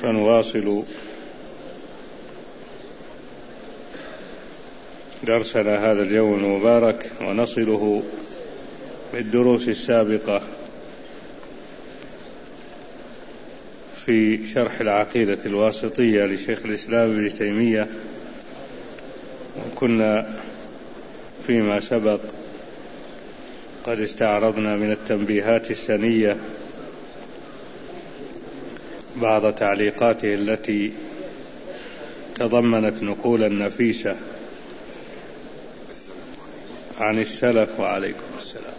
فنواصل درسنا هذا اليوم المبارك ونصله بالدروس السابقة في شرح العقيدة الواسطية لشيخ الإسلام ابن تيمية. وكنا فيما سبق قد استعرضنا من التنبيهات السنية بعض تعليقاته التي تضمنت نقولا نفيسة عن السلف. وعليكم السلام.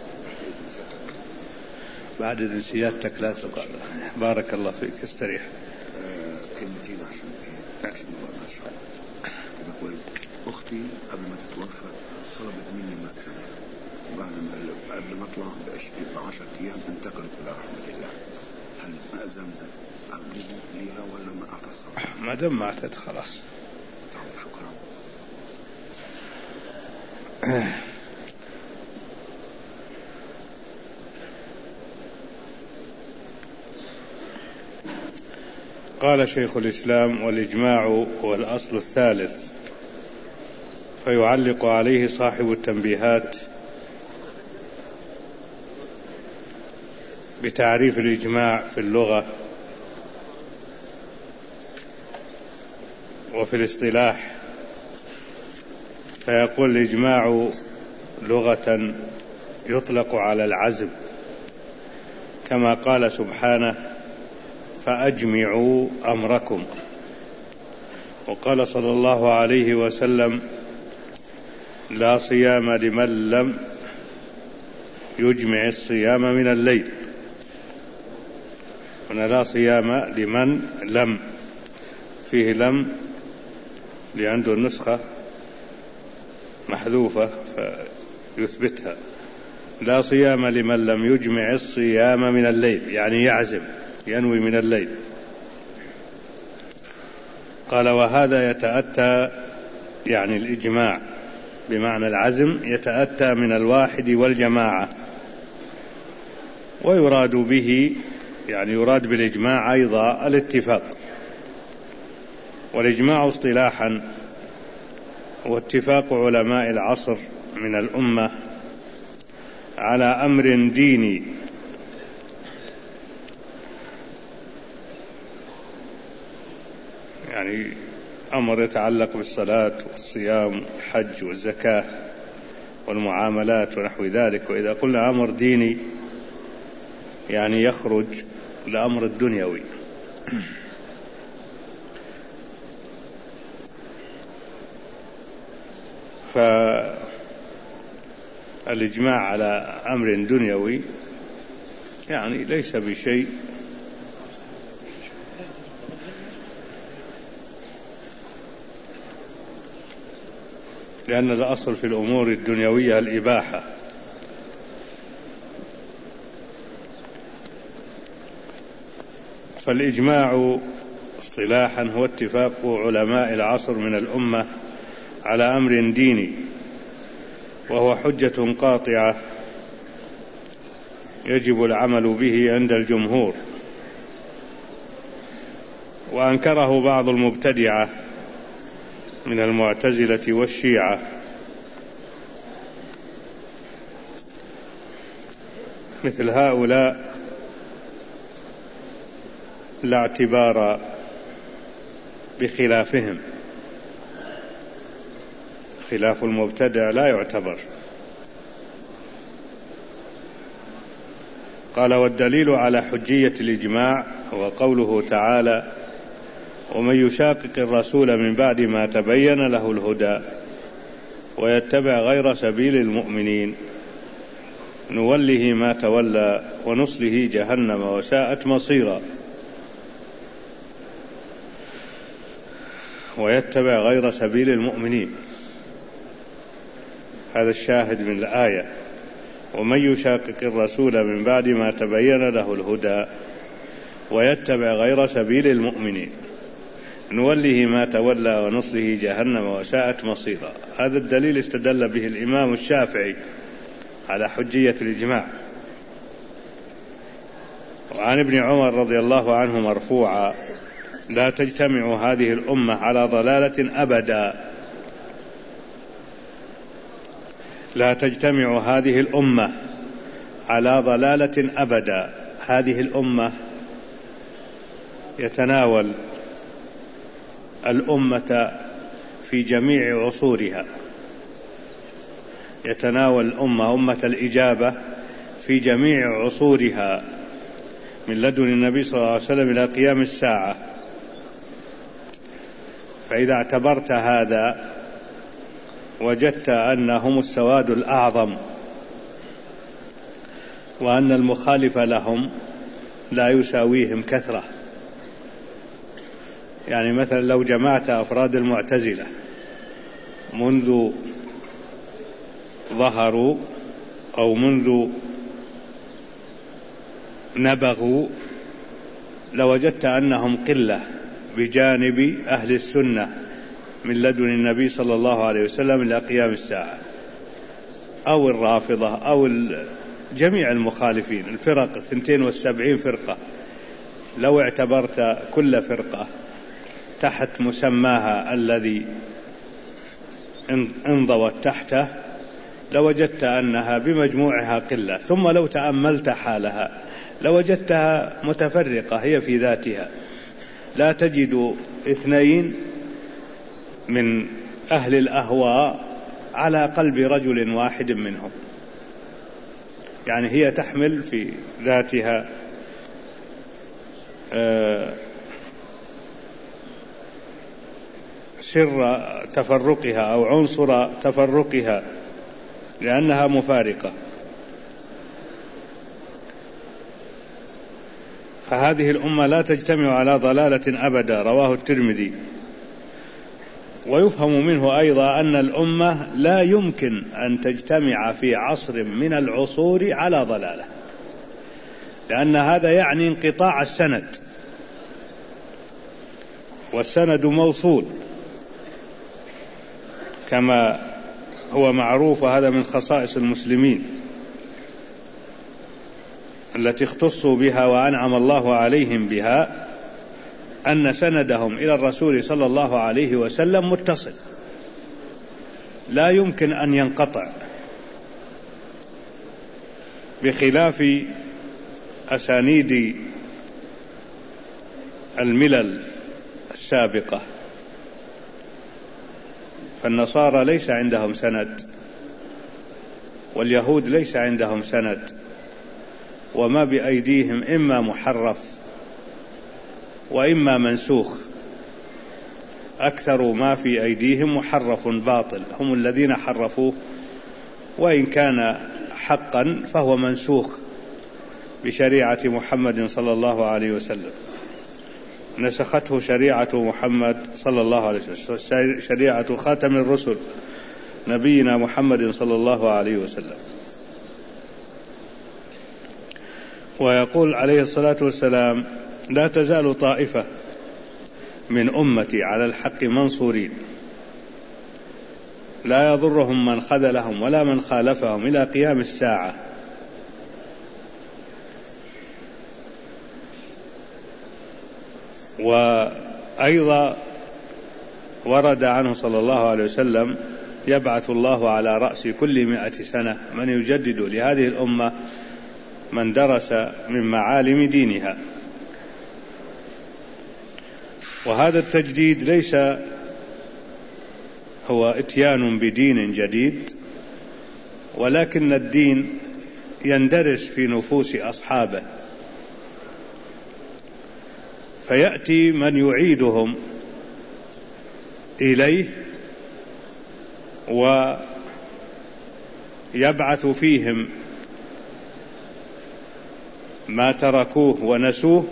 بعد إذن سيادتك لا تقال. بارك الله فيك. استريح. كلمتين عشان ما بقدرش كده كويس. أختي قبل ما تتوفى طلبت مني مكتبة، وبعد ما قبل ما أطلع ب10 أيام انتقلت إلى رحمة الله. هل ماء زمزم أقبله ليها ولا ما أتصرف؟ ما دام ماتت خلاص. شكرا. قال شيخ الإسلام: والإجماع هو الأصل الثالث. فيعلق عليه صاحب التنبيهات بتعريف الإجماع في اللغة وفي الاصطلاح، فيقول: الإجماع لغة يطلق على العزم، كما قال سبحانه: فأجمعوا أمركم. وقال صلى الله عليه وسلم: لا صيام لمن لم يجمع الصيام من الليل. هنا لا صيام لمن لم، فيه لم اللي عنده النسخة محذوفة فيثبتها. لا صيام لمن لم يجمع الصيام من الليل، يعني يعزم، ينوي من الليل. قال: وهذا يتأتى، يعني الإجماع بمعنى العزم، يتأتى من الواحد والجماعة، ويراد به، يعني يراد بالإجماع أيضا الاتفاق. والإجماع اصطلاحا هو اتفاق علماء العصر من الأمة على أمر ديني، يعني أمر يتعلق بالصلاة والصيام والحج والزكاة والمعاملات ونحو ذلك. وإذا قلنا أمر ديني يعني يخرج الأمر الدنيوي. فالإجماع على أمر دنيوي يعني ليس بشيء، لأن الأصل في الأمور الدنيوية الإباحة. فالإجماع اصطلاحا هو اتفاق علماء العصر من الأمة على أمر ديني، وهو حجة قاطعة يجب العمل به عند الجمهور. وأنكره بعض المبتدعة من المعتزلة والشيعة، مثل هؤلاء لا اعتبار بخلافهم، خلاف المبتدع لا يعتبر. قال: والدليل على حجية الإجماع هو قوله تعالى: ومن يشاقق الرسول من بعد ما تبين له الهدى ويتبع غير سبيل المؤمنين نوله ما تولى ونصله جهنم وساءت مصيرا. ويتبع غير سبيل المؤمنين، هذا الشاهد من الآية: ومن يشاقق الرسول من بعد ما تبين له الهدى ويتبع غير سبيل المؤمنين نوله ما تولى ونصله جهنم وساءت مصيرا. هذا الدليل استدل به الإمام الشافعي على حجية الإجماع. وعن ابن عمر رضي الله عنه مرفوعا لا تجتمع هذه الأمة على ضلالة أبدا. لا تجتمع هذه الأمة على ضلالة أبدا. هذه الأمة يتناول الأمة في جميع عصورها، يتناول الأمة أمة الإجابة في جميع عصورها من لدن النبي صلى الله عليه وسلم إلى قيام الساعة. فإذا اعتبرت هذا وجدت أنهم السواد الأعظم، وأن المخالف لهم لا يساويهم كثرة. يعني مثلا لو جمعت أفراد المعتزلة منذ ظهروا أو منذ نبغوا لوجدت أنهم قلة بجانب أهل السنة من لدن النبي صلى الله عليه وسلم إلى قيام الساعة، أو الرافضة أو جميع المخالفين الفرق 72 فرقة. لو اعتبرت كل فرقة تحت مسماها الذي انضوت تحته لوجدت أنها بمجموعها قلة. ثم لو تأملت حالها لوجدتها متفرقة هي في ذاتها، لا تجد 2 من أهل الأهواء على قلب رجل واحد منهم. يعني هي تحمل في ذاتها سر تفرقها أو عنصر تفرقها لأنها مفارقة. فهذه الأمة لا تجتمع على ضلالة أبدا. رواه الترمذي. ويفهم منه أيضا أن الأمة لا يمكن أن تجتمع في عصر من العصور على ضلالة، لأن هذا يعني انقطاع السند، والسند موصول كما هو معروف. وهذا من خصائص المسلمين التي اختصوا بها وأنعم الله عليهم بها، أن سندهم إلى الرسول صلى الله عليه وسلم متصل لا يمكن أن ينقطع، بخلاف أسانيد الملل السابقة. فالنصارى ليس عندهم سند، واليهود ليس عندهم سند، وما بأيديهم إما محرف وإما منسوخ. أكثر ما في أيديهم محرف باطل، هم الذين حرفوه، وإن كان حقا فهو منسوخ بشريعة محمد صلى الله عليه وسلم، نسخته شريعة محمد صلى الله عليه وسلم، شريعة خاتم الرسل نبينا محمد صلى الله عليه وسلم. ويقول عليه الصلاة والسلام: لا تزال طائفة من أمتي على الحق منصورين لا يضرهم من خذلهم ولا من خالفهم إلى قيام الساعة. وأيضا ورد عنه صلى الله عليه وسلم: يبعث الله على رأس كل 100 سنة من يجدد لهذه الأمة من درس من معالم دينها. وهذا التجديد ليس هو اتيان بدين جديد، ولكن الدين يندرس في نفوس أصحابه، فيأتي من يعيدهم إليه ويبعث فيهم ما تركوه ونسوه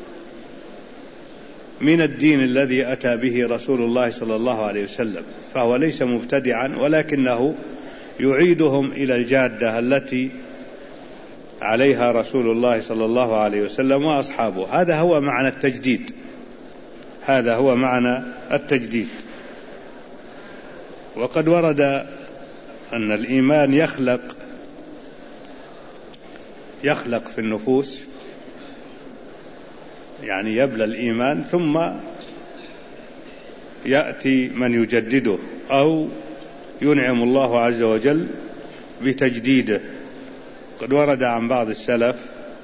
من الدين الذي أتى به رسول الله صلى الله عليه وسلم. فهو ليس مبتدعا، ولكنه يعيدهم إلى الجادة التي عليها رسول الله صلى الله عليه وسلم وأصحابه. هذا هو معنى التجديد، هذا هو معنى التجديد. وقد ورد أن الإيمان يخلق في النفوس يعني يبلى الإيمان ثم يأتي من يجدده، أو ينعم الله عز وجل بتجديده. قد ورد عن بعض السلف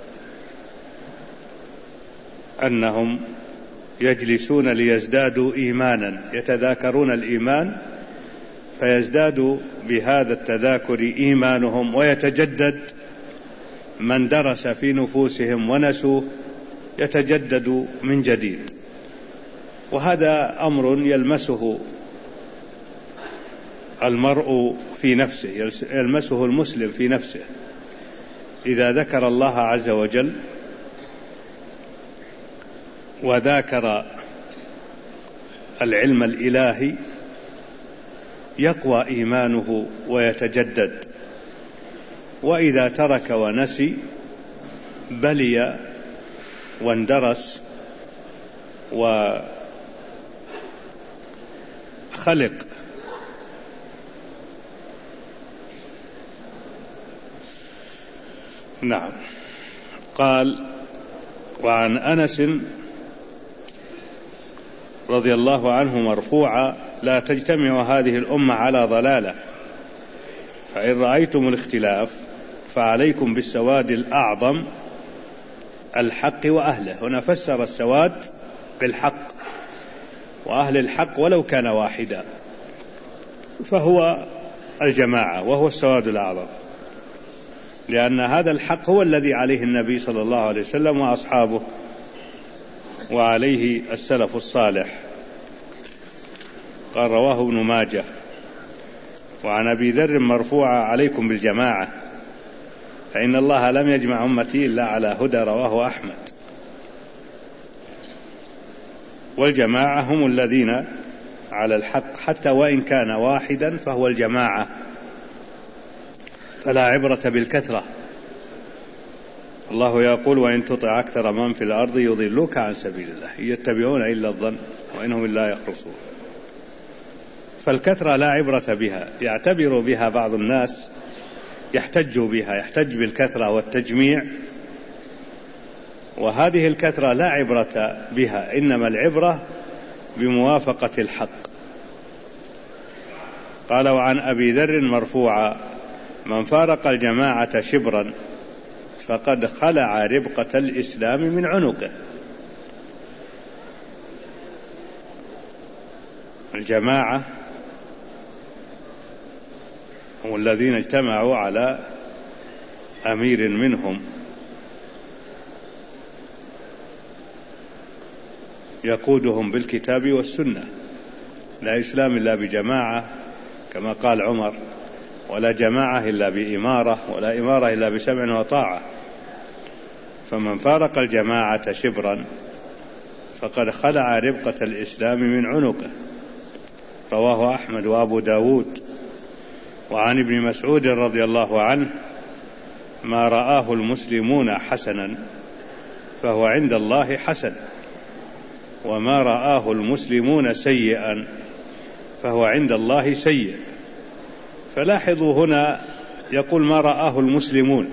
أنهم يجلسون ليزدادوا إيمانا، يتذاكرون الإيمان فيزداد بهذا التذاكر إيمانهم ويتجدد. من درس في نفوسهم ونسوه يتجدد من جديد. وهذا أمر يلمسه المرء في نفسه، يلمسه المسلم في نفسه. إذا ذكر الله عز وجل وذاكر العلم الإلهي يقوى إيمانه ويتجدد، وإذا ترك ونسي بلي واندرس وخلق. نعم. قال: وعن أنس رضي الله عنه مرفوعا: لا تجتمع هذه الأمة على ضلالة، فإن رأيتم الاختلاف فعليكم بالسواد الأعظم الحق وأهله. هنا فسر السواد بالحق وأهل الحق ولو كان واحدا، فهو الجماعة وهو السواد الأعظم، لأن هذا الحق هو الذي عليه النبي صلى الله عليه وسلم وأصحابه وعليه السلف الصالح. قال: رواه ابن ماجه. وعن أبي ذر مرفوعا: عليكم بالجماعة فإن الله لم يجمع أمتي إلا على هدى. رواه أحمد. والجماعة هم الذين على الحق حتى وإن كان واحدا فهو الجماعة، فلا عبرة بالكثرة. الله يقول: وإن تطع أكثر من في الأرض يضلوك عن سبيل الله يتبعون إلا الظن وإنهم إلا يخرصون. فالكثرة لا عبرة بها، يعتبر بها بعض الناس، يحتج بها، يحتج بالكثرة والتجميع، وهذه الكثرة لا عبرة بها، إنما العبرة بموافقة الحق. قال: وعن أبي ذر مرفوعا: من فارق الجماعة شبرا فقد خلع ربقة الإسلام من عنقه. الجماعة هم الذين اجتمعوا على أمير منهم يقودهم بالكتاب والسنة. لا إسلام إلا بجماعة كما قال عمر، ولا جماعة إلا بإمارة، ولا إمارة إلا بسمع وطاعة. فمن فارق الجماعة شبرا فقد خلع ربقة الإسلام من عنقه. رواه أحمد وأبو داود. وعن ابن مسعود رضي الله عنه: ما رآه المسلمون حسنا فهو عند الله حسن، وما رآه المسلمون سيئا فهو عند الله سيء. فلاحظوا هنا يقول ما رآه المسلمون،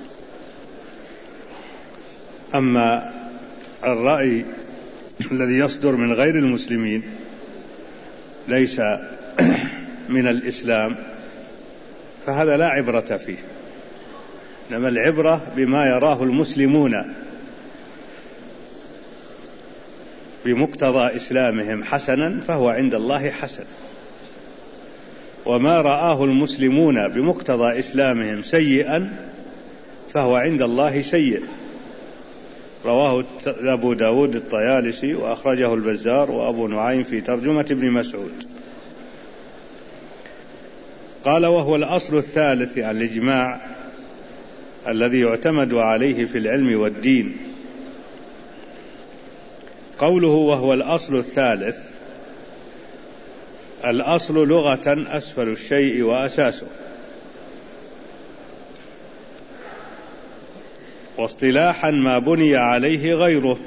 أما الرأي الذي يصدر من غير المسلمين ليس من الإسلام فهذا لا عبرة فيه، إنما العبرة بما يراه المسلمون بمقتضى إسلامهم حسنا فهو عند الله حسن، وما رآه المسلمون بمقتضى إسلامهم سيئا فهو عند الله سيء. رواه أبو داود الطيالسي وأخرجه البزار وأبو نعيم في ترجمة ابن مسعود. قال: وهو الأصل الثالث عن الإجماع الذي يعتمد عليه في العلم والدين. قوله وهو الأصل الثالث، الأصل لغة أسفل الشيء وأساسه، واصطلاحا ما بني عليه غيره.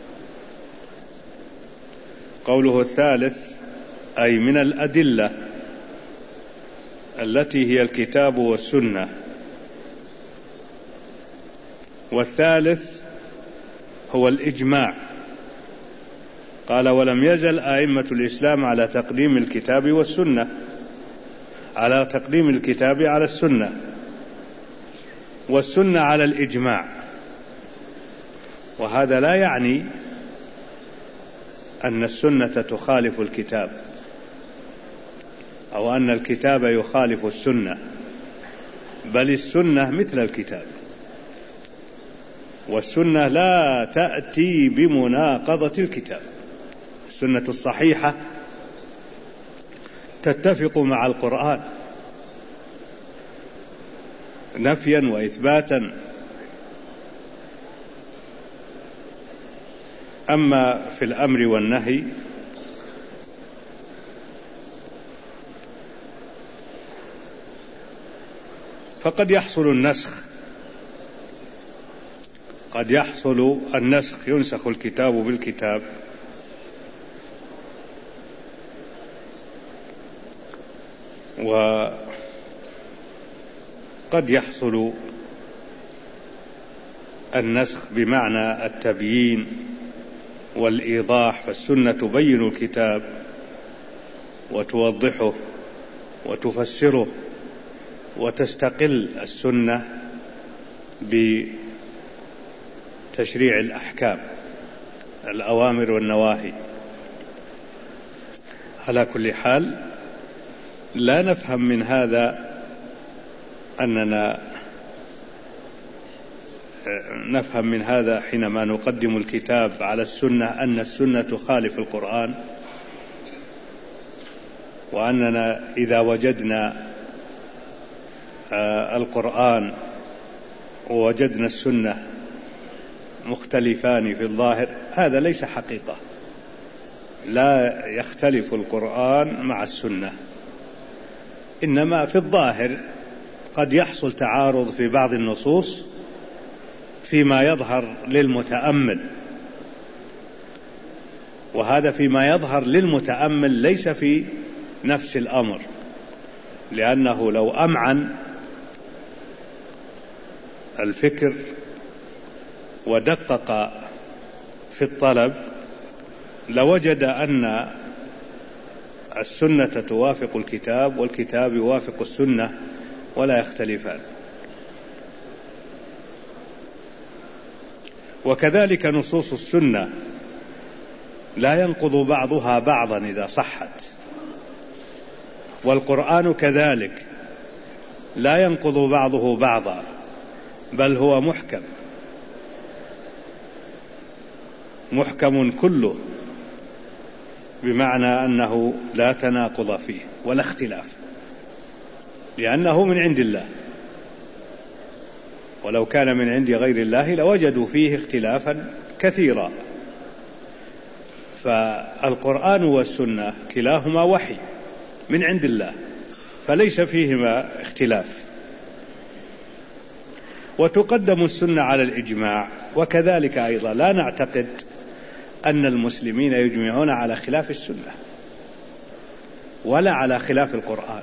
قوله الثالث أي من الأدلة التي هي الكتاب والسنة. والثالث هو الإجماع. قال: ولم يزل أئمة الإسلام على تقديم الكتاب والسنة، على تقديم الكتاب على السنة، والسنة على الإجماع. وهذا لا يعني أن السنة تخالف الكتاب أو أن الكتاب يخالف السنة، بل السنة مثل الكتاب، والسنة لا تأتي بمناقضة الكتاب. السنة الصحيحة تتفق مع القرآن نفيا وإثباتا. أما في الأمر والنهي فقد يحصل النسخ، قد يحصل النسخ، ينسخ الكتاب بالكتاب، وقد يحصل النسخ بمعنى التبيين والإيضاح، فالسنة تبين الكتاب وتوضحه وتفسره، وتستقل السنة بتشريع الأحكام، الأوامر والنواهي. على كل حال لا نفهم من هذا أننا نفهم من هذا حينما نقدم الكتاب على السنة أن السنة تخالف القرآن، وأننا إذا وجدنا القرآن ووجدنا السنة مختلفان في الظاهر، هذا ليس حقيقة. لا يختلف القرآن مع السنة، إنما في الظاهر قد يحصل تعارض في بعض النصوص فيما يظهر للمتأمل، وهذا فيما يظهر للمتأمل ليس في نفس الأمر، لأنه لو أمعن الفكر ودقق في الطلب لوجد أن السنة توافق الكتاب والكتاب يوافق السنة ولا يختلفان. وكذلك نصوص السنة لا ينقض بعضها بعضا إذا صحت، والقرآن كذلك لا ينقض بعضه بعضا، بل هو محكم كله، بمعنى أنه لا تناقض فيه ولا اختلاف، لأنه من عند الله، ولو كان من عند غير الله لوجدوا فيه اختلافا كثيرا. فالقرآن والسنة كلاهما وحي من عند الله، فليس فيهما اختلاف. وتقدم السنة على الإجماع، وكذلك أيضا لا نعتقد أن المسلمين يجمعون على خلاف السنة ولا على خلاف القرآن،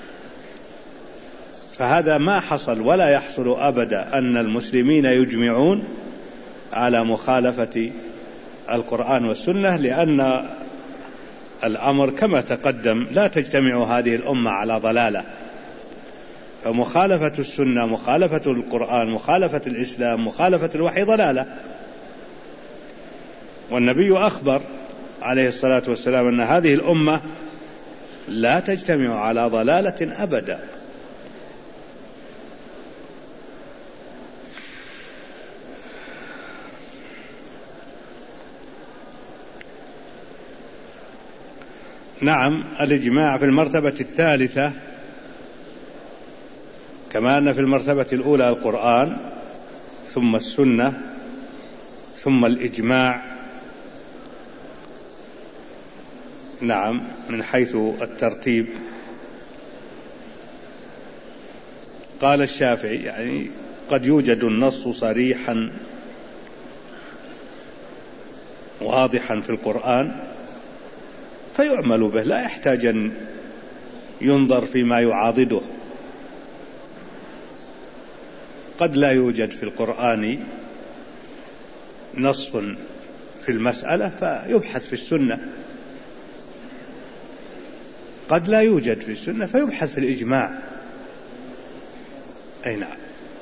فهذا ما حصل ولا يحصل أبدا أن المسلمين يجمعون على مخالفة القرآن والسنة، لأن الأمر كما تقدم لا تجتمع هذه الأمة على ضلالة، فمخالفة السنة، مخالفة القرآن، مخالفة الإسلام، مخالفة الوحي ضلالة. والنبي أخبر عليه الصلاة والسلام أن هذه الأمة لا تجتمع على ضلالة أبدا. نعم، الإجماع في المرتبة الثالثة، كما أن في المرتبة الأولى القرآن ثم السنة ثم الإجماع. نعم، من حيث الترتيب. قال الشافعي يعني قد يوجد النص صريحا واضحا في القرآن فيعمل به، لا يحتاج أن ينظر فيما يعاضده. قد لا يوجد في القرآن نص في المسألة فيبحث في السنة، قد لا يوجد في السنة فيبحث في الإجماع. أي نعم،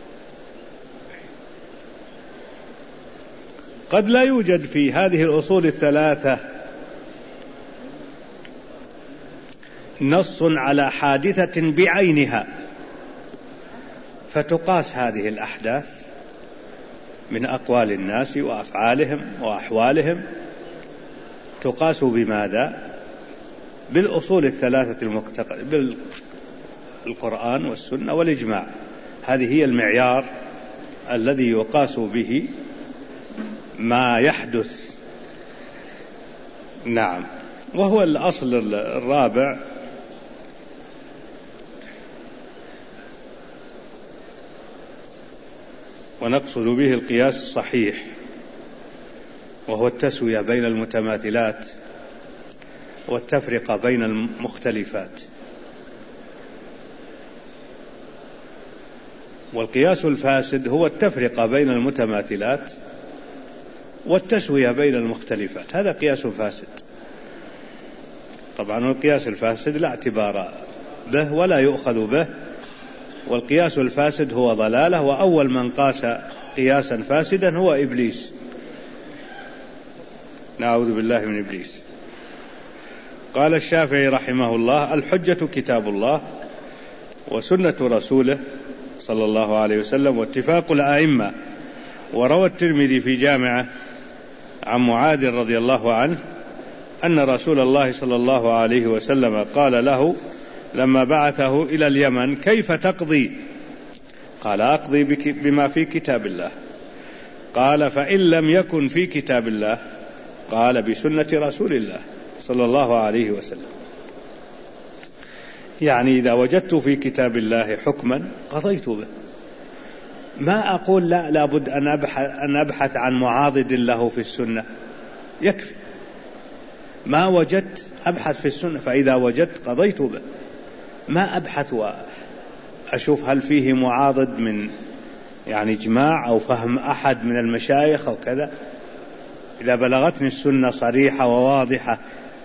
قد لا يوجد في هذه الأصول الثلاثة نص على حادثة بعينها، فتقاس هذه الأحداث من أقوال الناس وأفعالهم وأحوالهم، تقاس بماذا؟ بالأصول الثلاثة بالقرآن والسنة والإجماع. هذه هي المعيار الذي يقاس به ما يحدث. نعم. وهو الأصل الرابع ونقصد به القياس الصحيح، وهو التسوية بين المتماثلات والتفرقة بين المختلفات. والقياس الفاسد هو التفرقة بين المتماثلات والتسوية بين المختلفات، هذا قياس فاسد. طبعا القياس الفاسد لا اعتبار به ولا يؤخذ به، والقياس الفاسد هو ضلالة، وأول من قاس قياسا فاسدا هو إبليس، نعوذ بالله من إبليس. قال الشافعي رحمه الله: الحجة كتاب الله وسنة رسوله صلى الله عليه وسلم واتفاق الأئمة. وروى الترمذي في جامعه عن معاذ رضي الله عنه أن رسول الله صلى الله عليه وسلم قال له لما بعثه إلى اليمن: كيف تقضي؟ قال: أقضي بما في كتاب الله. قال: فإن لم يكن في كتاب الله؟ قال: بسنة رسول الله صلى الله عليه وسلم. يعني إذا وجدت في كتاب الله حكما قضيت به، ما أقول لا لابد أن أبحث عن معاضد له في السنة، يكفي ما وجدت أبحث في السنة، فإذا وجدت قضيت به، ما أبحث وأشوف هل فيه معاضد من يعني إجماع أو فهم أحد من المشايخ أو كذا. إذا بلغتني السنة صريحة وواضحة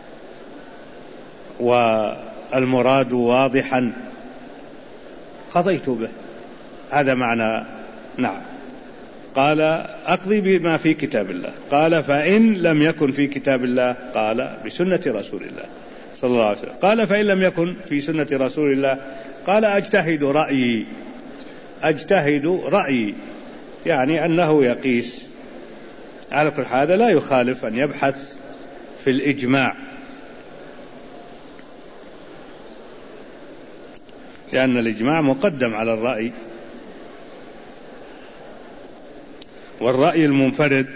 والمراد واضحا قضيت به، هذا معنى. نعم. قال: أقضي بما في كتاب الله. قال: فإن لم يكن في كتاب الله؟ قال: بسنة رسول الله صلى الله عليه وسلم. قال: فإن لم يكن في سنة رسول الله؟ قال: أجتهد رأيي. أجتهد رأيي يعني أنه يقيس. على كل حال هذا لا يخالف أن يبحث في الإجماع، لأن الإجماع مقدم على الرأي، والرأي المنفرد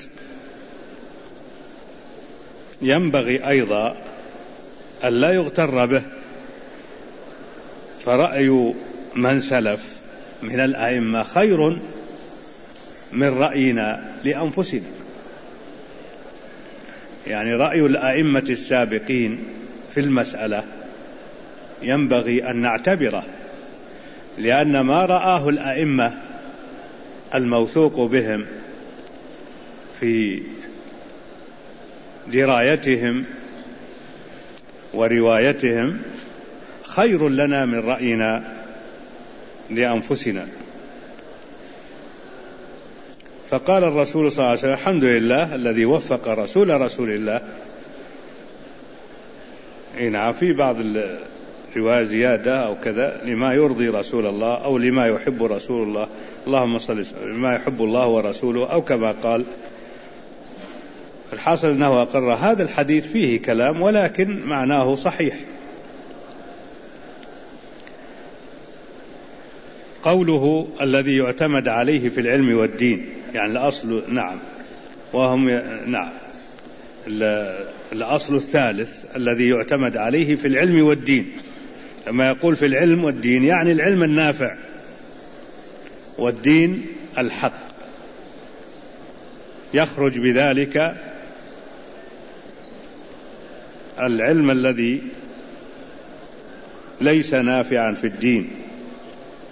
ينبغي أيضا أن لا يغتر به، فرأي من سلف من الأئمة خير من رأينا لأنفسنا. يعني رأي الأئمة السابقين في المسألة ينبغي أن نعتبره، لأن ما رآه الأئمة الموثوق بهم في درايتهم وروايتهم خير لنا من رأينا لأنفسنا. فقال الرسول صلى الله عليه وسلم: الحمد لله الذي وفق رسول الله. نعم، في بعض الرواية زيادة أو كذا: لما يرضي رسول الله، أو لما يحب رسول الله، اللهم صل لما يحب الله ورسوله، أو كما قال. الحاصل أنه أقر هذا الحديث فيه كلام، ولكن معناه صحيح. قوله: الذي يعتمد عليه في العلم والدين، يعني الأصل. نعم. وهم نعم الأصل الثالث الذي يعتمد عليه في العلم والدين. لما يقول في العلم والدين يعني العلم النافع، والدين الحق، يخرج بذلك العلم الذي ليس نافعا في الدين،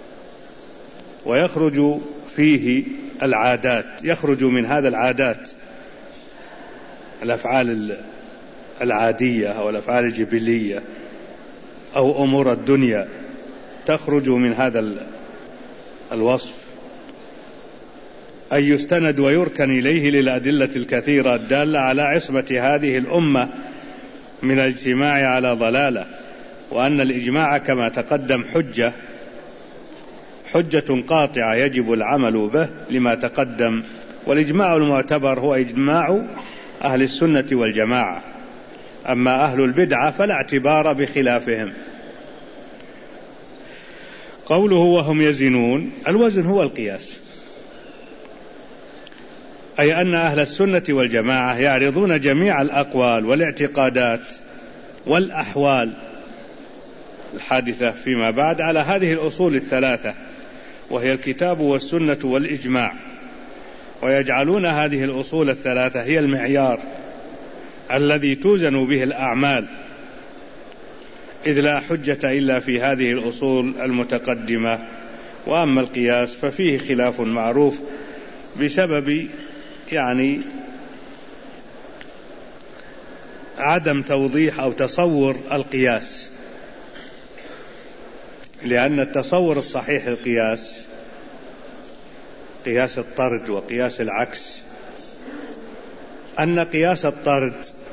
ويخرج فيه العادات، يخرج من هذا العادات الأفعال العادية أو الأفعال الجبلية أو أمور الدنيا تخرج من هذا الوصف، أن يستند ويركن إليه للأدلة الكثيرة الدالة على عصمة هذه الأمة من الاجتماع على ضلالة، وأن الإجماع كما تقدم حجة قاطعة يجب العمل به لما تقدم. والإجماع المعتبر هو إجماع أهل السنة والجماعة، أما أهل البدعة فلا اعتبار بخلافهم. قوله وهم يزنون، الوزن هو القياس، أي أن أهل السنة والجماعة يعرضون جميع الأقوال والاعتقادات والأحوال الحادثة فيما بعد على هذه الأصول الثلاثة، وهي الكتاب والسنة والإجماع، ويجعلون هذه الأصول الثلاثة هي المعيار الذي توزن به الأعمال، إذ لا حجة إلا في هذه الأصول المتقدمة. وأما القياس ففيه خلاف معروف بسبب عدم توضيح أو تصور القياس، لأن التصور الصحيح القياس قياس الطرد وقياس العكس، أن قياس الطرد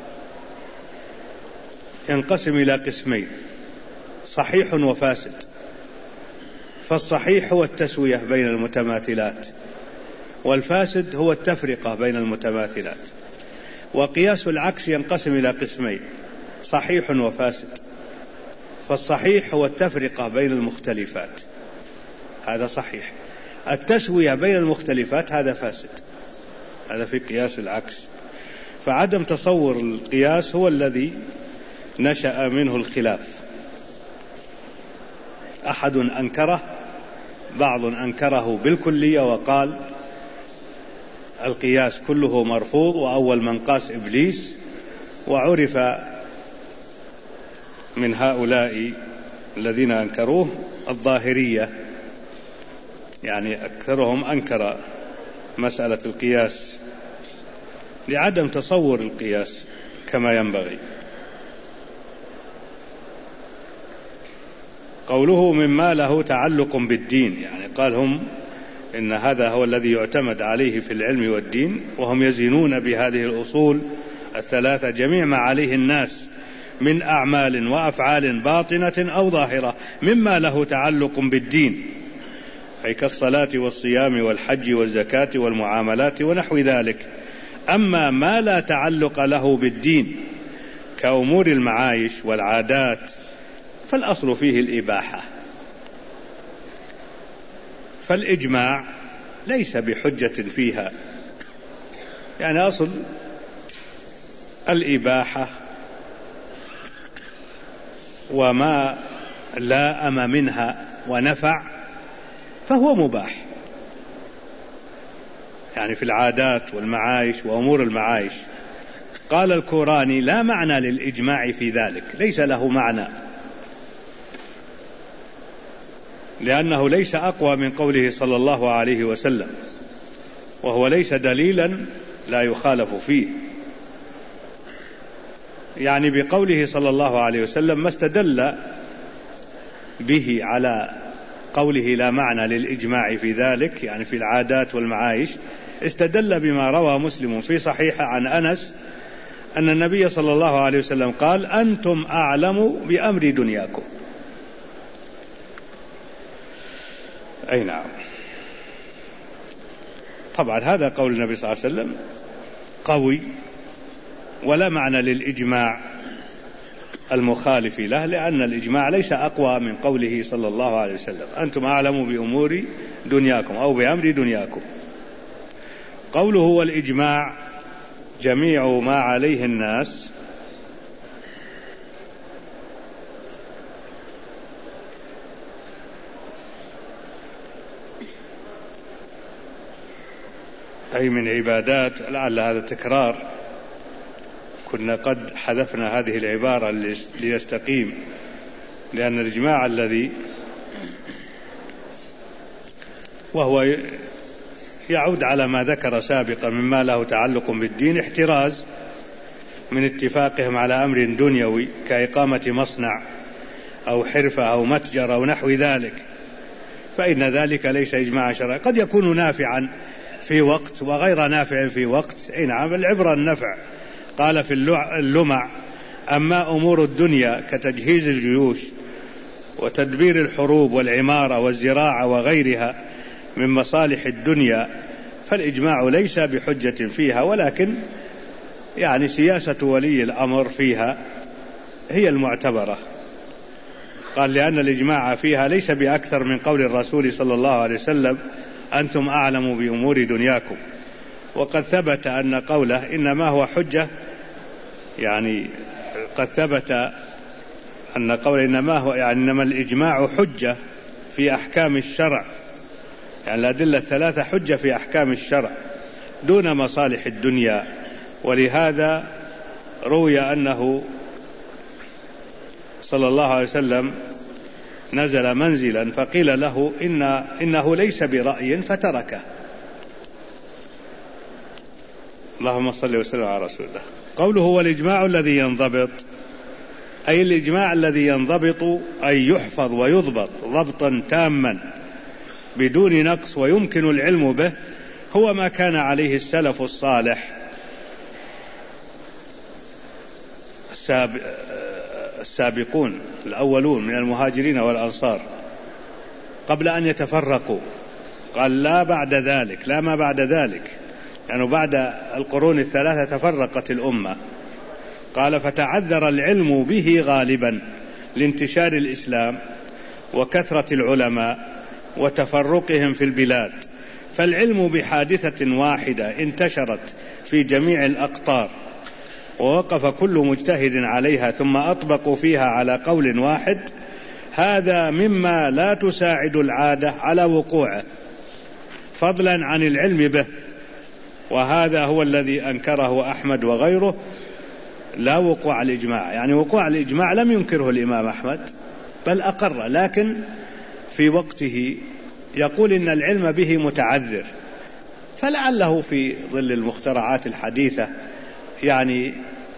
ينقسم إلى قسمين: صحيح وفاسد. فالصحيح هو التسوية بين المتماثلات، والفاسد هو التفرقة بين المتماثلات. وقياس العكس ينقسم إلى قسمين: صحيح وفاسد. فالصحيح هو التفرقة بين المختلفات، هذا صحيح. التسوية بين المختلفات هذا فاسد، هذا في قياس العكس. فعدم تصور القياس هو الذي نشأ منه الخلاف. أحد أنكره، بعض أنكره بالكلية وقال القياس كله مرفوض، وأول من قاس إبليس. وعرف من هؤلاء الذين أنكروه الظاهرية، يعني أكثرهم أنكر مسألة القياس لعدم تصور القياس كما ينبغي. قوله مما له تعلق بالدين، يعني قال هم إن هذا هو الذي يعتمد عليه في العلم والدين، وهم يزنون بهذه الأصول الثلاثة جميع ما عليه الناس من أعمال وأفعال باطنة أو ظاهرة مما له تعلق بالدين، أي كالصلاة والصيام والحج والزكاة والمعاملات ونحو ذلك. أما ما لا تعلق له بالدين كأمور المعايش والعادات فالأصل فيه الإباحة. فالإجماع ليس بحجة فيها، يعني أصل الإباحة وما لائم منها ونفع فهو مباح، يعني في العادات والمعايش وأمور المعايش. قال الكوراني لا معنى للإجماع في ذلك، ليس له معنى، لأنه ليس أقوى من قوله صلى الله عليه وسلم، وهو ليس دليلا لا يخالف فيه. يعني بقوله صلى الله عليه وسلم ما استدل به على قوله لا معنى للإجماع في ذلك، يعني في العادات والمعايش، استدل بما روى مسلم في صحيحه عن أنس أن النبي صلى الله عليه وسلم قال أنتم أعلم بأمر دنياكم. أي نعم. طبعا هذا قول النبي صلى الله عليه وسلم قوي، ولا معنى للإجماع المخالف له، لأن الإجماع ليس أقوى من قوله صلى الله عليه وسلم أنتم أعلم بأمور دنياكم أو بأمر دنياكم. قوله والإجماع جميع ما عليه الناس، أي من عبادات. لعل هذا تكرار، كنا قد حذفنا هذه العبارة ليستقيم، لأن الإجماع الذي وهو يعود على ما ذكر سابقا مما له تعلق بالدين احتراز من اتفاقهم على أمر دنيوي كإقامة مصنع أو حرفة أو متجر أو نحو ذلك، فإن ذلك ليس إجماع شرعي. قد يكون نافعا في وقت وغير نافع في وقت. نعم، العبرة النفع. قال في اللمع: أما أمور الدنيا كتجهيز الجيوش وتدبير الحروب والعمارة والزراعة وغيرها من مصالح الدنيا فالإجماع ليس بحجة فيها، ولكن يعني سياسة ولي الأمر فيها هي المعتبرة. قال: لأن الإجماع فيها ليس بأكثر من قول الرسول صلى الله عليه وسلم: أنتم أعلم بأمور دنياكم. وقد ثبت أن قوله إنما هو حجة، يعني قد ثبت أن قول إنما هو يعني إنما الإجماع حجة في أحكام الشرع، يعني الأدلة الثلاثة حجة في أحكام الشرع دون مصالح الدنيا. ولهذا روي أنه صلى الله عليه وسلم نزل منزلا فقيل له إنه ليس برأي فتركه. اللهم صل وسلم على رسول الله. قوله هو الإجماع الذي ينضبط، أي الإجماع الذي ينضبط أي يحفظ ويضبط ضبطا تاما بدون نقص ويمكن العلم به، هو ما كان عليه السلف الصالح السابقون الأولون من المهاجرين والأنصار قبل أن يتفرقوا. قال: لا بعد ذلك، لا ما بعد ذلك، يعني بعد القرون الثلاثة تفرقت الأمة. قال: فتعذر العلم به غالبا لانتشار الإسلام وكثرة العلماء وتفرقهم في البلاد، فالعلم بحادثة واحدة انتشرت في جميع الأقطار ووقف كل مجتهد عليها ثم أطبقوا فيها على قول واحد، هذا مما لا تساعد العادة على وقوعه فضلا عن العلم به. وهذا هو الذي أنكره أحمد وغيره، لا وقوع الإجماع، يعني وقوع الإجماع لم ينكره الإمام أحمد بل أقر، لكن في وقته يقول إن العلم به متعذر، فلعله في ظل المخترعات الحديثة يعني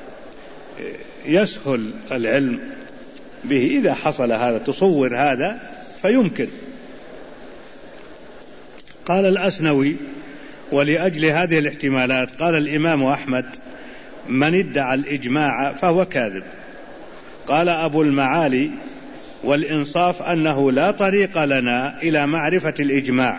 يسهل العلم به إذا حصل هذا، تصور هذا فيمكن. قال الأسنوي: ولأجل هذه الاحتمالات قال الإمام أحمد: من ادعى الإجماع فهو كاذب. قال أبو المعالي: والإنصاف أنه لا طريق لنا إلى معرفة الإجماع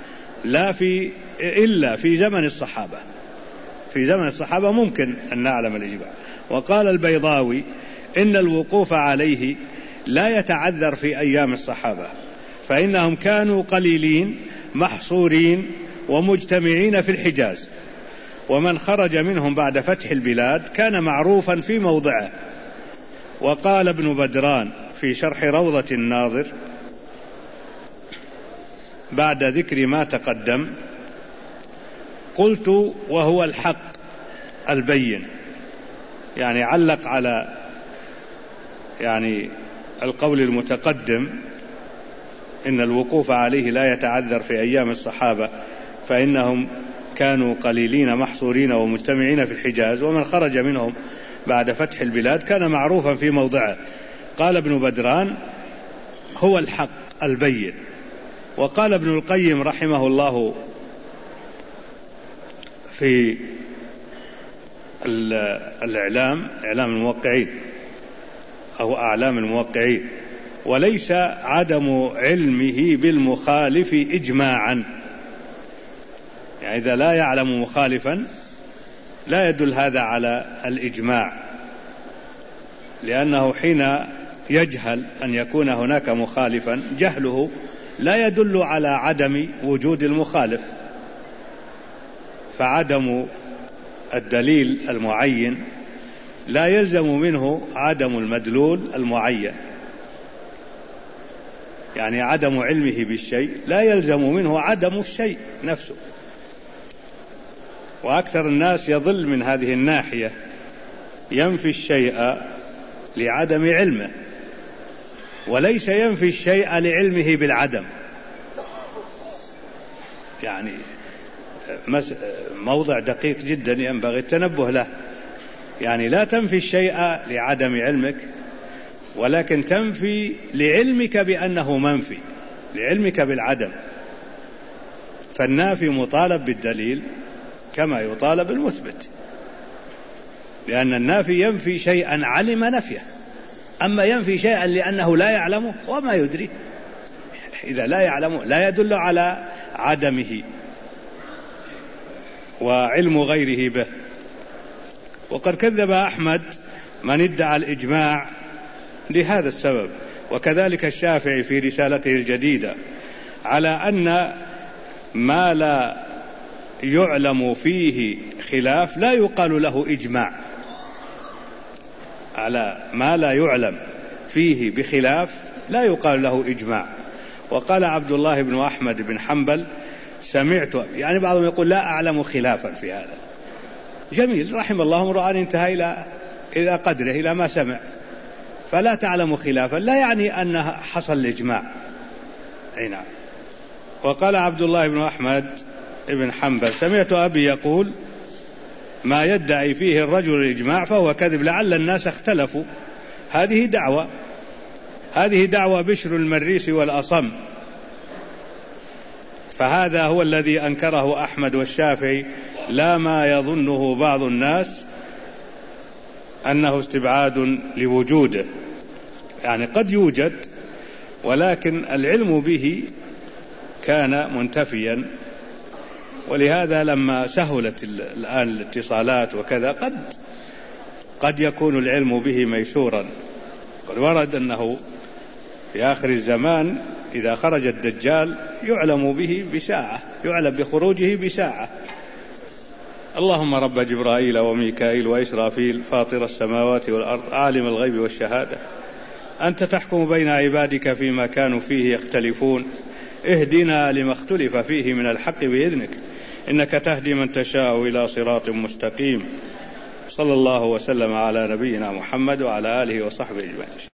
إلا في زمن الصحابة. في زمن الصحابة ممكن أن نعلم الإجماع. وقال البيضاوي: إن الوقوف عليه لا يتعذر في أيام الصحابة، فإنهم كانوا قليلين محصورين ومجتمعين في الحجاز، ومن خرج منهم بعد فتح البلاد كان معروفا في موضعه. وقال ابن بدران في شرح روضة الناظر بعد ذكر ما تقدم: قلت وهو الحق البين، يعني علق على يعني القول المتقدم إن الوقوف عليه لا يتعذر في أيام الصحابة فإنهم كانوا قليلين محصورين ومجتمعين في الحجاز، ومن خرج منهم بعد فتح البلاد كان معروفا في موضعه. قال ابن بدران: هو الحق البين. وقال ابن القيم رحمه الله في الإعلام، إعلام الموقعين أو أعلام الموقعين: وليس عدم علمه بالمخالف إجماعا، يعني إذا لا يعلم مخالفا لا يدل هذا على الإجماع، لأنه حين يجهل أن يكون هناك مخالفا جهله لا يدل على عدم وجود المخالف، فعدم الدليل المعين لا يلزم منه عدم المدلول المعين، يعني عدم علمه بالشيء لا يلزم منه عدم الشيء نفسه. وأكثر الناس يضل من هذه الناحية، ينفي الشيء لعدم علمه وليس ينفي الشيء لعلمه بالعدم. يعني موضع دقيق جدا ينبغي التنبه له. يعني لا تنفي الشيء لعدم علمك، ولكن تنفي لعلمك بأنه منفي، لعلمك بالعدم. فالنافي مطالب بالدليل كما يطالب المثبت، لأن النافي ينفي شيئا علم نفيه، أما ينفي شيئا لأنه لا يعلمه وما يدري، إذا لا يعلمه لا يدل على عدمه وعلم غيره به. وقد كذب أحمد من ادعى الإجماع لهذا السبب، وكذلك الشافعي في رسالته الجديدة، على أن ما لا يعلم فيه خلاف لا يقال له إجماع، على ما لا يعلم فيه بخلاف لا يقال له إجماع. وقال عبد الله بن أحمد بن حنبل سمعت، يعني بعضهم يقول لا أعلم خلافا في هذا. جميل، رحم الله امرأ انتهى إلى قدره، إلى ما سمع. فلا تعلم خلافا لا يعني أن حصل الإجماع. نعم. وقال عبد الله بن أحمد بن حنبل سمعت أبي يقول ما يدعي فيه الرجل الإجماع فهو كذب، لعل الناس اختلفوا. هذه دعوة بشر المريسي والأصم، فهذا هو الذي أنكره أحمد والشافعي، لا ما يظنه بعض الناس أنه استبعاد لوجوده، يعني قد يوجد ولكن العلم به كان منتفيا. ولهذا لما سهلت الآن الاتصالات وكذا قد يكون العلم به ميسورا. قد ورد أنه في آخر الزمان إذا خرج الدجال يعلم به بساعة، يعلم بخروجه بساعة. اللهم رب جبرائيل وميكائيل وإسرافيل فاطر السماوات والأرض عالم الغيب والشهادة، أنت تحكم بين عبادك فيما كانوا فيه يختلفون، اهدنا لما اختلف فيه من الحق بإذنك، إنك تهدي من تشاء إلى صراط مستقيم. صلى الله وسلم على نبينا محمد وعلى آله وصحبه أجمعين.